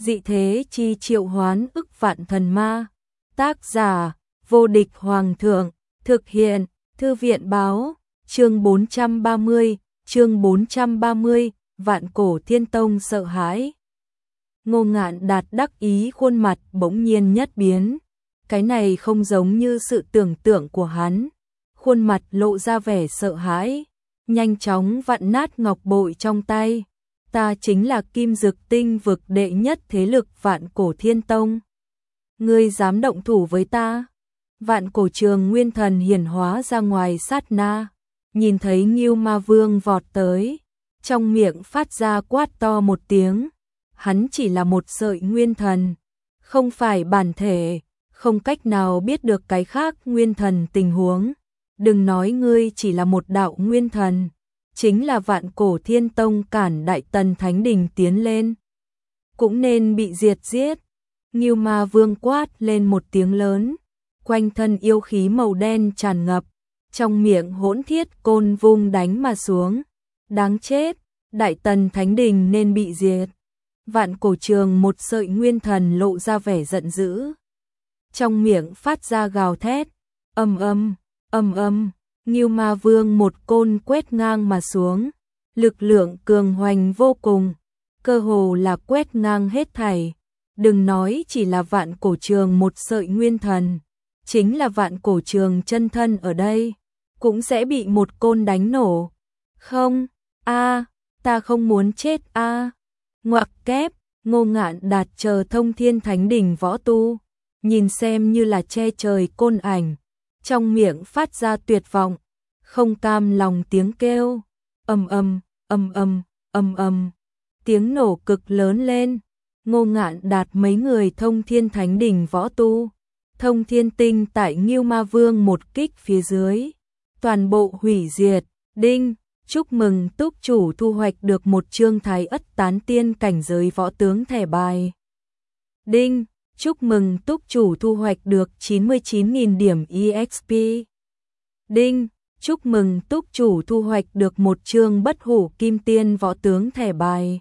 Dị thế chi triệu hoán ức vạn thần ma. Tác giả: Vô địch hoàng thượng. Thực hiện: Thư viện báo. Chương 430, Vạn Cổ Thiên Tông sợ hãi. Ngô Ngạn Đạt đắc ý khuôn mặt bỗng nhiên nhất biến. Cái này không giống như sự tưởng tượng của hắn. Khuôn mặt lộ ra vẻ sợ hãi, nhanh chóng vặn nát ngọc bội trong tay. Ta chính là Kim Dực Tinh vực đệ nhất thế lực Vạn Cổ Thiên Tông. Ngươi dám động thủ với ta? Vạn Cổ Trường Nguyên Thần hiển hóa ra ngoài sát na, nhìn thấy Ngưu Ma Vương vọt tới, trong miệng phát ra quát to một tiếng. Hắn chỉ là một sợi nguyên thần, không phải bản thể, không cách nào biết được cái khác nguyên thần tình huống. Đừng nói ngươi chỉ là một đạo nguyên thần, chính là Vạn Cổ Thiên Tông cản Đại Tần Thánh Đình tiến lên, cũng nên bị diệt giết. Ngưu Ma Vương quát lên một tiếng lớn, quanh thân yêu khí màu đen tràn ngập, trong miệng hỗn thiết côn vung đánh mà xuống. Đáng chết, Đại Tần Thánh Đình nên bị diệt. Vạn Cổ Trường một sợi nguyên thần lộ ra vẻ giận dữ, trong miệng phát ra gào thét, ầm ầm, ầm ầm. Ngưu Ma Vương một côn quét ngang mà xuống, lực lượng cường hoành vô cùng, cơ hồ là quét ngang hết thảy. Đừng nói chỉ là Vạn Cổ Trường một sợi nguyên thần, chính là Vạn Cổ Trường chân thân ở đây, cũng sẽ bị một côn đánh nổ. Không, ta không muốn chết a. Ngoặc kép, Ngô Ngạn Đạt chờ Thông Thiên Thánh Đình võ tu, nhìn xem như là che trời côn ảnh, trong miệng phát ra tuyệt vọng, không cam lòng tiếng kêu, ầm ầm, ầm ầm, ầm ầm. Tiếng nổ cực lớn lên. Ngô Ngạn Đạt mấy người Thông Thiên Thánh Đình võ tu, Thông Thiên Tinh tại Ngưu Ma Vương một kích phía dưới, toàn bộ hủy diệt. Đinh, chúc mừng túc chủ thu hoạch được một chương Thái Ất Tán Tiên cảnh giới võ tướng thẻ bài. Đinh, chúc mừng túc chủ thu hoạch được 99.000 điểm EXP. Đinh, chúc mừng túc chủ thu hoạch được một chương Bất Hủ Kim Tiên võ tướng thẻ bài.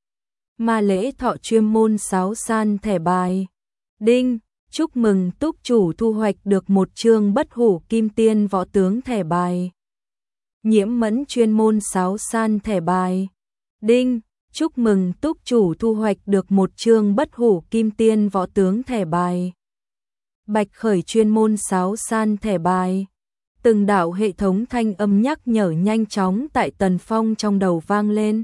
Ma Lễ Thọ chuyên môn 6 san thẻ bài. Đinh, chúc mừng túc chủ thu hoạch được một chương Bất Hủ Kim Tiên võ tướng thẻ bài. Nhiễm Mẫn chuyên môn 6 san thẻ bài. Đinh, chúc mừng túc chủ thu hoạch được một chương Bất Hủ Kim Tiên võ tướng thẻ bài. Bạch Khởi chuyên môn 6 san thẻ bài. Từng đạo hệ thống thanh âm nhắc nhở nhanh chóng tại Tần Phong trong đầu vang lên.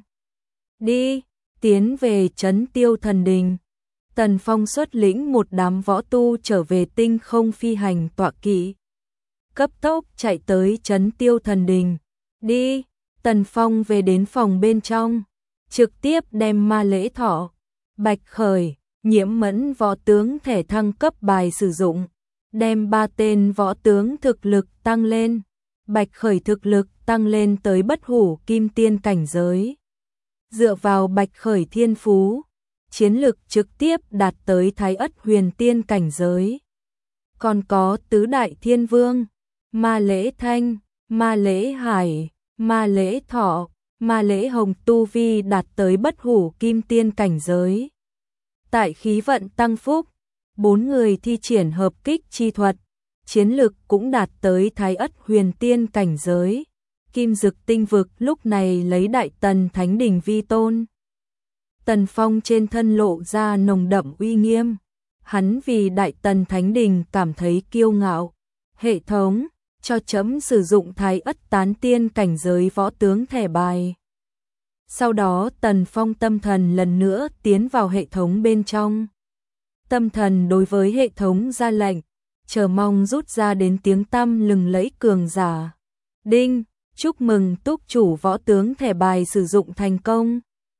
Đi, tiến về Trấn Tiêu Thần Đình. Tần Phong xuất lĩnh một đám võ tu trở về tinh không phi hành tọa kỵ, cấp tốc chạy tới Trấn Tiêu Thần Đình. Đi, Tần Phong về đến phòng bên trong, trực tiếp đem Ma Lễ Thọ, Bạch Khởi, Nhiễm Mẫn võ tướng thẻ thăng cấp bài sử dụng, đem 3 tên võ tướng thực lực tăng lên. Bạch Khởi thực lực tăng lên tới Bất Hủ Kim Tiên cảnh giới. Dựa vào Bạch Khởi thiên phú, chiến lực trực tiếp đạt tới Thái Ất Huyền Tiên cảnh giới. Còn có tứ đại thiên vương, Ma Lễ Thanh, Ma Lễ Hải, Ma Lễ Thọ, Ma Lễ Hồng tu vi đạt tới Bất Hủ Kim Tiên cảnh giới. Tại khí vận tăng phúc, 4 người thi triển hợp kích chi thuật, chiến lực cũng đạt tới Thái Ất Huyền Tiên cảnh giới. Kim Dực Tinh vực lúc này lấy Đại Tần Thánh Đình vi tôn. Tần Phong trên thân lộ ra nồng đậm uy nghiêm, hắn vì Đại Tần Thánh Đình cảm thấy kiêu ngạo. Hệ thống, cho chấm sử dụng Thái Ất Tán Tiên cảnh giới võ tướng thẻ bài. Sau đó Tần Phong tâm thần lần nữa tiến vào hệ thống bên trong. Tâm thần đối với hệ thống ra lệnh, chờ mong rút ra đến tiếng tăm lừng lẫy cường giả. Đinh, chúc mừng túc chủ võ tướng thẻ bài sử dụng thành công.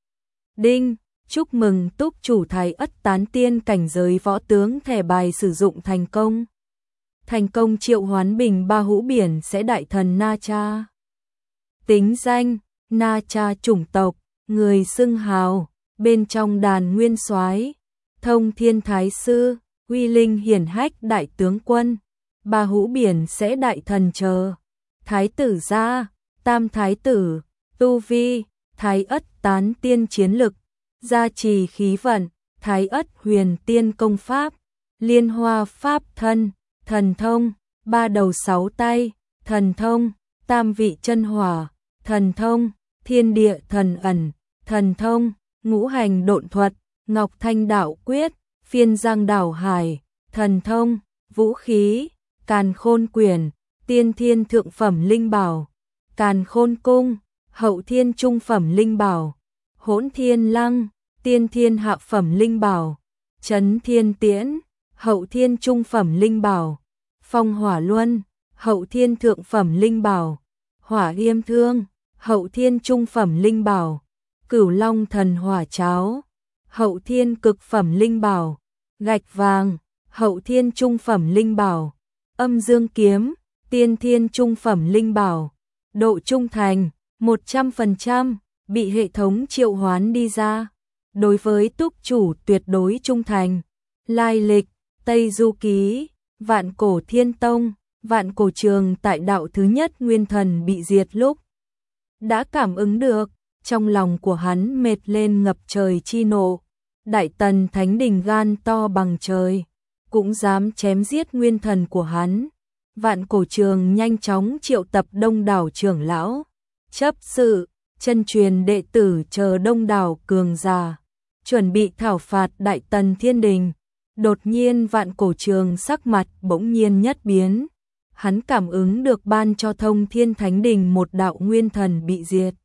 Đinh, chúc mừng túc chủ Thái Ất Tán Tiên cảnh giới võ tướng thẻ bài sử dụng thành công. Thành công triệu hoán bình ba hũ biển sẽ đại thần Na Cha. Tính danh, Na Cha chủng tộc, người xưng hào, bên trong đàn nguyên soái, Thông Thiên Thái Sư, uy linh hiển hách đại tướng quân, ba hũ biển sẽ đại thần chờ. Thái tử gia, tam thái tử, tu vi, Thái Ất Tán Tiên chiến lực, gia trì khí vận, Thái Ất Huyền Tiên công pháp, Liên Hoa pháp thân, thần thông, ba đầu sáu tay, thần thông, tam vị chân hỏa, thần thông, thiên địa thần ẩn, thần thông, ngũ hành độn thuật, Ngọc Thanh đạo quyết, phiên giang đảo hải, thần thông, vũ khí, càn khôn quyền, tiên thiên thượng phẩm linh bảo, càn khôn cung, hậu thiên trung phẩm linh bảo, hỗn thiên lăng, tiên thiên hạ phẩm linh bảo, chấn thiên tiễn, hậu thiên trung phẩm linh bảo, phong hỏa luân, hậu thiên thượng phẩm linh bảo, hỏa yêm thương, hậu thiên trung phẩm linh bảo, cửu long thần hỏa cháo, hậu thiên cực phẩm linh bảo, gạch vàng, hậu thiên trung phẩm linh bảo, âm dương kiếm, tiên thiên trung phẩm linh bảo, độ trung thành 100%, bị hệ thống triệu hoán đi ra. Đối với túc chủ tuyệt đối trung thành. Lai lịch, Tây Du Ký, Vạn Cổ Thiên Tông, Vạn Cổ Trường tại đạo thứ nhất nguyên thần bị diệt lúc. Đã cảm ứng được, trong lòng của hắn mệt lên ngập trời chi nộ. Đại Tần Thánh Đình gan to bằng trời, cũng dám chém giết nguyên thần của hắn. Vạn Cổ Trường nhanh chóng triệu tập đông đảo trưởng lão, chấp sự, chân truyền đệ tử chờ đông đảo cường giả, chuẩn bị thảo phạt Đại Tần Thiên Đình. Đột nhiên Vạn Cổ Trường sắc mặt bỗng nhiên nhất biến, hắn cảm ứng được ban cho Thông Thiên Thánh Đình một đạo nguyên thần bị diệt.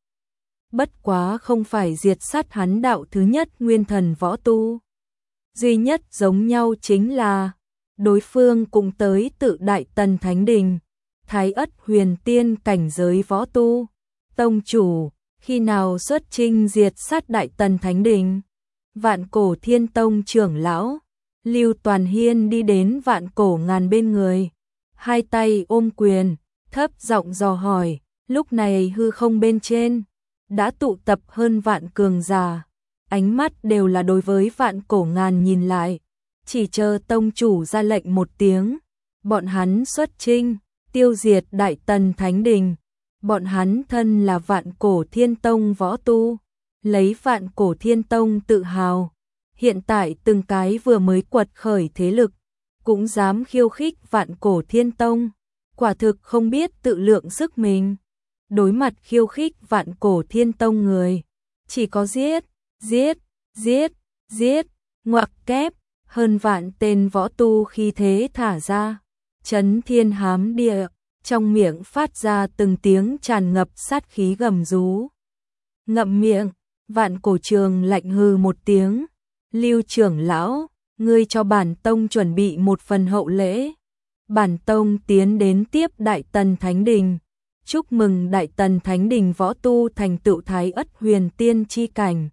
Bất quá không phải diệt sát hắn đạo thứ nhất nguyên thần võ tu. Duy nhất giống nhau chính là đối phương cũng tới tự Đại Tần Thánh Đình, Thái Ất Huyền Tiên cảnh giới võ tu. Tông chủ, khi nào xuất chinh diệt sát Đại Tần Thánh Đình? Vạn Cổ Thiên Tông trưởng lão Lưu Toàn Hiên đi đến Vạn Cổ Ngàn bên người, hai tay ôm quyền, thấp giọng dò hỏi. Lúc này hư không bên trên đã tụ tập hơn vạn cường giả, ánh mắt đều là đối với Vạn Cổ Ngàn nhìn lại, chỉ chờ tông chủ ra lệnh một tiếng, bọn hắn xuất chinh, tiêu diệt Đại Tần Thánh Đình. Bọn hắn thân là Vạn Cổ Thiên Tông võ tu, lấy Vạn Cổ Thiên Tông tự hào. Hiện tại từng cái vừa mới quật khởi thế lực, cũng dám khiêu khích Vạn Cổ Thiên Tông, quả thực không biết tự lượng sức mình. Đối mặt khiêu khích Vạn Cổ Thiên Tông người, chỉ có giết, giết, giết, giết, ngoặc kép, hơn vạn tên võ tu khí thế thả ra, chấn thiên hám địa, trong miệng phát ra từng tiếng tràn ngập sát khí gầm rú. Ngậm miệng, Vạn Cổ Trường lạnh hừ một tiếng. Lưu trưởng lão, ngươi cho bản tông chuẩn bị một phần hậu lễ. Bản tông tiến đến tiếp Đại Tần Thánh Đình, chúc mừng Đại Tần Thánh Đình võ tu thành tựu Thái Ất Huyền Tiên chi cảnh.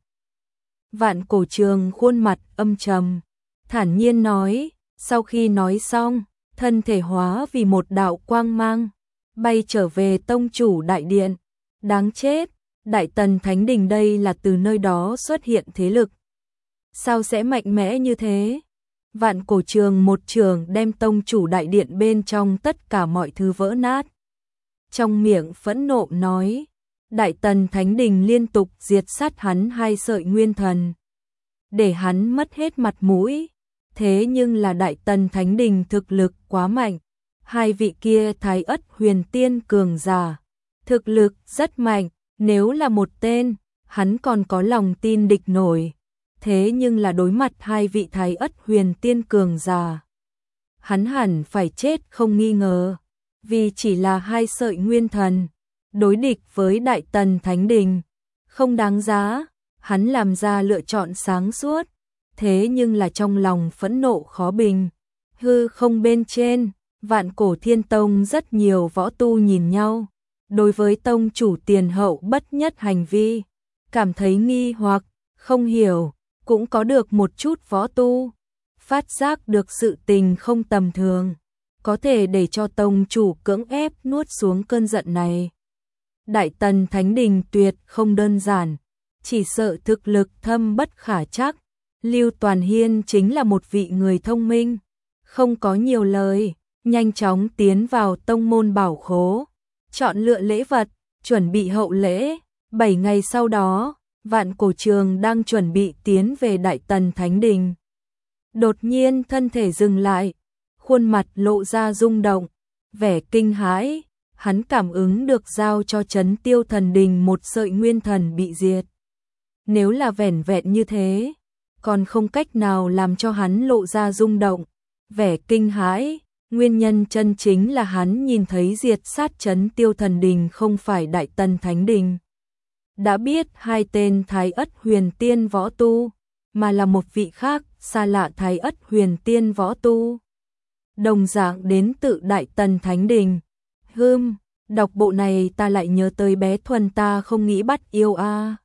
Vạn Cổ Trường khuôn mặt âm trầm, thản nhiên nói. Sau khi nói xong, thân thể hóa vì một đạo quang mang, bay trở về tông chủ đại điện. Đáng chết, Đại Tần Thánh Đình đây là từ nơi đó xuất hiện thế lực, sao sẽ mạnh mẽ như thế? Vạn Cổ Trường một trường đem tông chủ đại điện bên trong tất cả mọi thứ vỡ nát. Trong miệng phẫn nộ nói, Đại Tần Thánh Đình liên tục diệt sát hắn hai sợi nguyên thần, để hắn mất hết mặt mũi. Thế nhưng là Đại Tần Thánh Đình thực lực quá mạnh, hai vị kia Thái Ất Huyền Tiên cường giả, thực lực rất mạnh, nếu là một tên, hắn còn có lòng tin địch nổi. Thế nhưng là đối mặt hai vị Thái Ất Huyền Tiên cường giả, hắn hẳn phải chết không nghi ngờ, vì chỉ là hai sợi nguyên thần, đối địch với Đại Tần Thánh Đình, không đáng giá. Hắn làm ra lựa chọn sáng suốt, thế nhưng là trong lòng phẫn nộ khó bình. Hư không bên trên, Vạn Cổ Thiên Tông rất nhiều võ tu nhìn nhau, đối với tông chủ tiền hậu bất nhất hành vi, cảm thấy nghi hoặc, không hiểu. Cũng có được một chút võ tu, phát giác được sự tình không tầm thường, có thể để cho tông chủ cưỡng ép nuốt xuống cơn giận này. Đại Tần Thánh Đình tuyệt không đơn giản, chỉ sợ thực lực thâm bất khả trắc. Lưu Toàn Hiên chính là một vị người thông minh, không có nhiều lời, nhanh chóng tiến vào tông môn bảo khố, chọn lựa lễ vật, chuẩn bị hậu lễ. 7 ngày sau đó, Vạn Cổ Trường đang chuẩn bị tiến về Đại Tần Thánh Đình. Đột nhiên thân thể dừng lại, khuôn mặt lộ ra rung động, vẻ kinh hãi, hắn cảm ứng được giao cho Trấn Tiêu Thần Đình một sợi nguyên thần bị diệt. Nếu là vẻn vẹn như thế, còn không cách nào làm cho hắn lộ ra rung động, vẻ kinh hãi, nguyên nhân chân chính là hắn nhìn thấy diệt sát Trấn Tiêu Thần Đình không phải Đại Tần Thánh Đình. Đã biết hai tên Thái Ất Huyền Tiên võ tu, mà là một vị khác, xa lạ Thái Ất Huyền Tiên võ tu. Đồng dạng đến tự Đại Tần Thánh Đình. Đọc bộ này ta lại nhớ tới bé Thuần ta không nghĩ bắt yêu a.